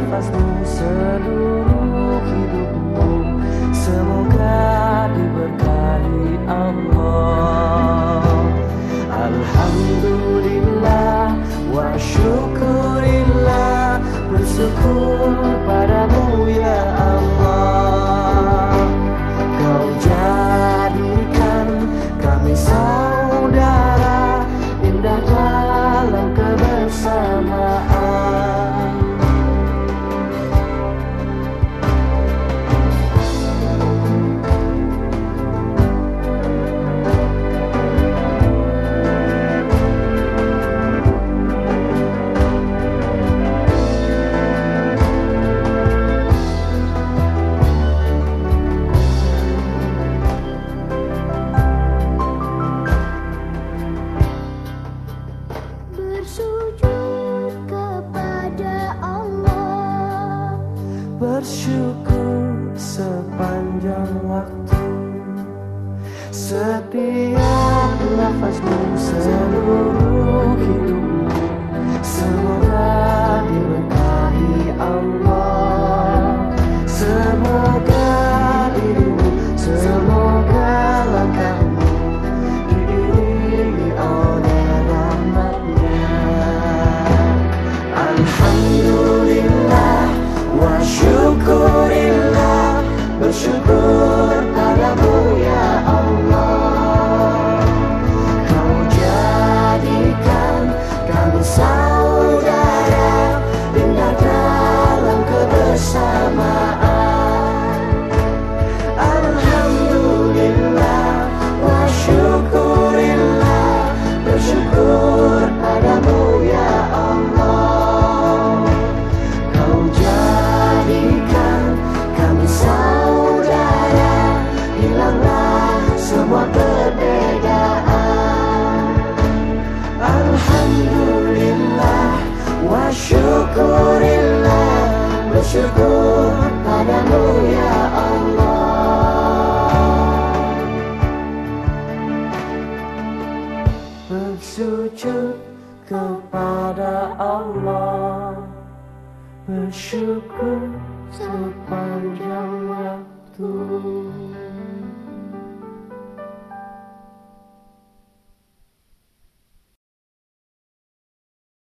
nafasmu seluruh hidupmu. Semoga diberkahi Allah. Alhamdulillah wa syukurillah, bersyukur padamu ya Allah. Kau jadikan kami saudara, indah dalam kebersamaan. Bersyukur sepanjang waktu, setiap nafasmu seluruh hidupmu. Semoga diberkahi Allah. Semoga dirimu, semoga langkahmu diiringi oleh rahmatnya. Alhamdulillah wa syukurillah, bersyukur padamu ya Allah. Kau jadikan kami saudara, indah dalam kebersamaan. Alhamdulillah wa syukurillah, bersyukur padamu ya Allah. Kau jadikan kami saudara, hilanglah semua perbedaan. Alhamdulillah wa syukurillah, bersyukur padamu ya Allah. Bersujud kepada Allah, bersyukur sepanjang